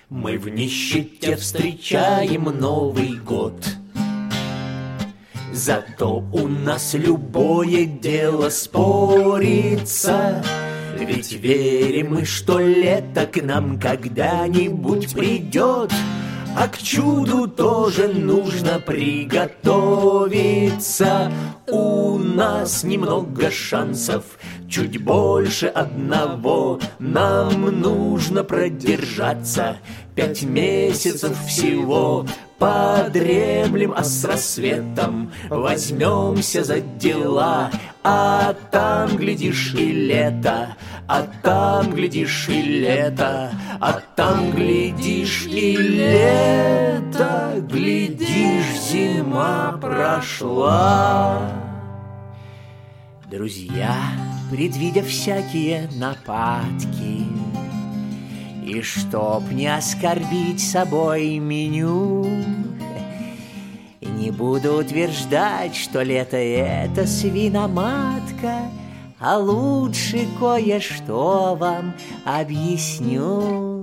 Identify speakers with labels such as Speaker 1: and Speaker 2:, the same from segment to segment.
Speaker 1: Мы в нищете встречаем Новый год. Зато у нас любое дело спорится, ведь верим мы, что лето к нам когда-нибудь придет. А к чуду тоже нужно приготовиться. У нас немного шансов, чуть больше одного. Нам нужно продержаться 5 месяцев всего. Подремлем, а с рассветом возьмемся за дела. А там, глядишь, и лето, а там, глядишь, и лето, а там, глядишь, и лето, глядишь, зима прошла. Друзья, предвидя всякие нападки, и чтоб не оскорбить собой меню, не буду утверждать, что лето это свиноматка, а лучше кое-что вам объясню.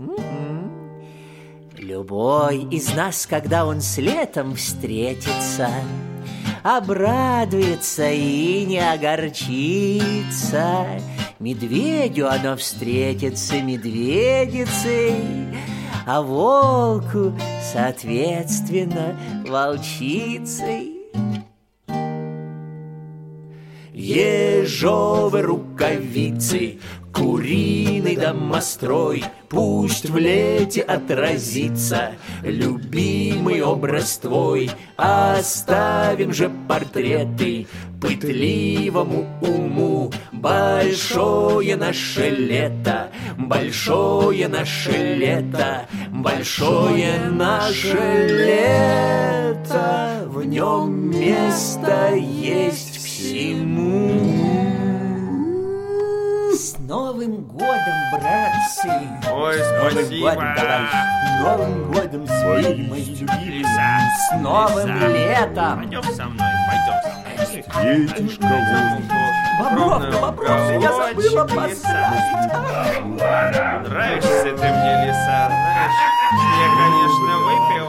Speaker 1: Любой из нас, когда он с летом встретится, обрадуется и не огорчится. Медведю оно встретится медведицей, а волку, соответственно, волчицей. Ежовы рукавицы, куриный домострой, пусть в лете отразится любимый образ твой. Оставим же портреты пытливому уму. Большое наше лето, большое наше лето, большое наше лето. В нем место есть всему. С Новым годом, братцы!
Speaker 2: Ой, спасибо!
Speaker 1: Годом, товарищи! Новым годом, свои мои любимые! С новым летом!
Speaker 2: Пойдем со мной, пойдем со мной.
Speaker 3: Детишка
Speaker 1: Бобровка, я забыла поздравить!
Speaker 2: Нравишься ты мне, лиса, знаешь? Я, конечно, выпил.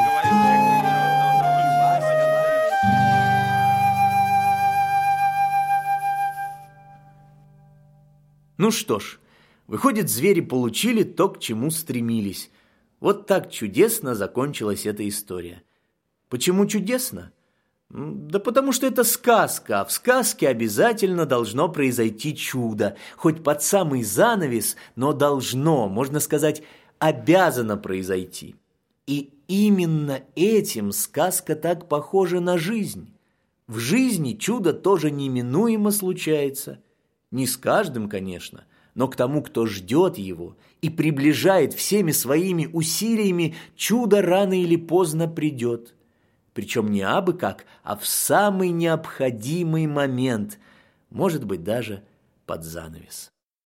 Speaker 1: Ну что ж, выходит, звери получили то, к чему стремились. Вот так чудесно закончилась эта история. Почему чудесно? Да потому что это сказка, а в сказке обязательно должно произойти чудо. Хоть под самый занавес, но должно, можно сказать, обязано произойти. И именно этим сказка так похожа на жизнь. В жизни чудо тоже неминуемо случается. Не с каждым, конечно, но к тому, кто ждет его и приближает всеми своими усилиями, чудо рано или поздно придет. Причем не абы как, а в самый необходимый момент, может быть, даже под занавес.